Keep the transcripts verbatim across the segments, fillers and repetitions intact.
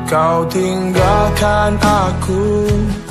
kau tinggalkan aku,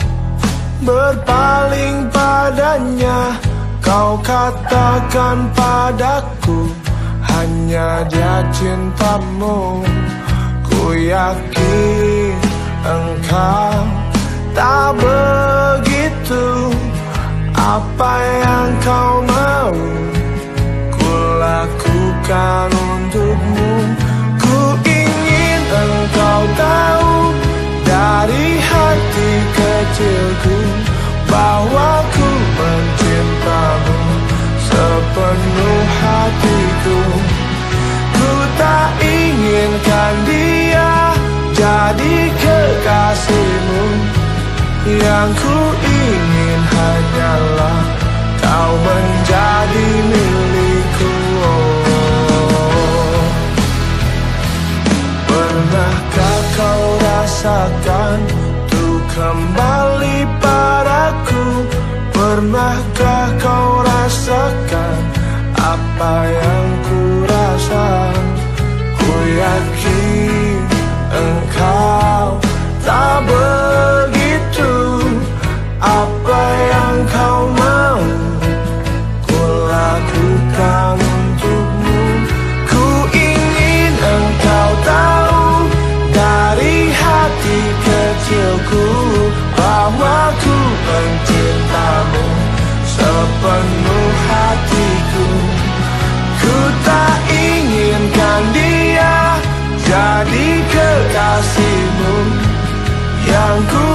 berpaling padanya. Kau katakan padaku, hanya dia cintamu. Ku yakin engkau tak begitu. Apa yang kau mau, ku lakukan untukmu. Ku ingin engkau tahu dari hati kecilku bahwa ku mencintamu sepenuh hatiku. Ku tak inginkan dia jadi kekasihmu. Yang ku ingin hanyalah kau menjadi milikku. Oh. Pernahkah kau rasakan tuh kembali padaku? Pernahkah kau rasakan apa yang ku rasa? Ku yakin engkau tak begitu. Apa yang kau mau, ku lakukan untukmu. Ku ingin engkau tahu dari hati kecilku bahwa ku mencintamu sepenuh hatiku. Ku tak inginkan dia jadi kekasihmu. Yang ku